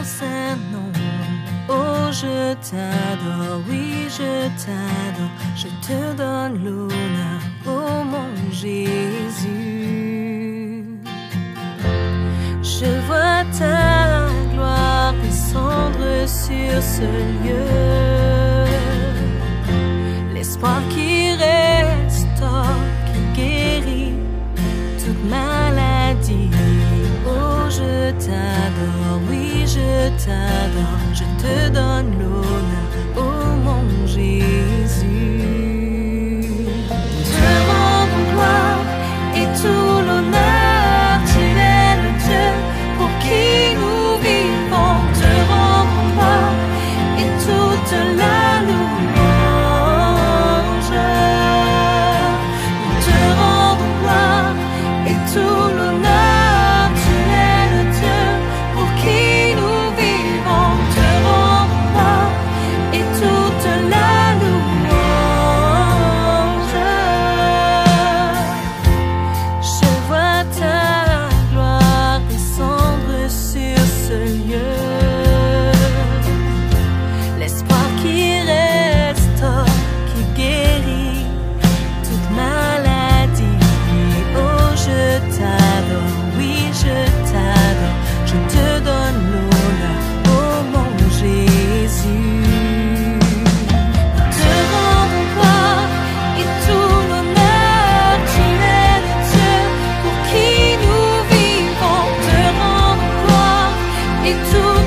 saint nom. Oh, je t'adore, oui, je t'adore. Je te donne l'honneur, oh mon Jésus. Je vois ta gloire descendre sur ce lieu. L'espoir qui restaure, qui guérit toute maladie. Oh, je t'adore, oui, je t'adore. Je te donne l'honneur, oh mon Jésus. Te rendons gloire et tout l'honneur. Tu es le Dieu pour qui nous vivons. Te rendons gloire et toute la louange. Te rendons gloire et tout l'honneur. Tu es le Dieu pour qui nous vivons. Te rendons gloire et toute la louange. Je vois ta gloire descendre sur ce lieu. L'espoir qui restaure, qui guérit toute maladie. Oh, je t'adore, oui, je t'adore. Je te donne l'honneur, oh mon Jésus. Te rendons gloire et tout l'honneur. Tu es le Dieu pour qui nous vivons. Te rendons gloire et tout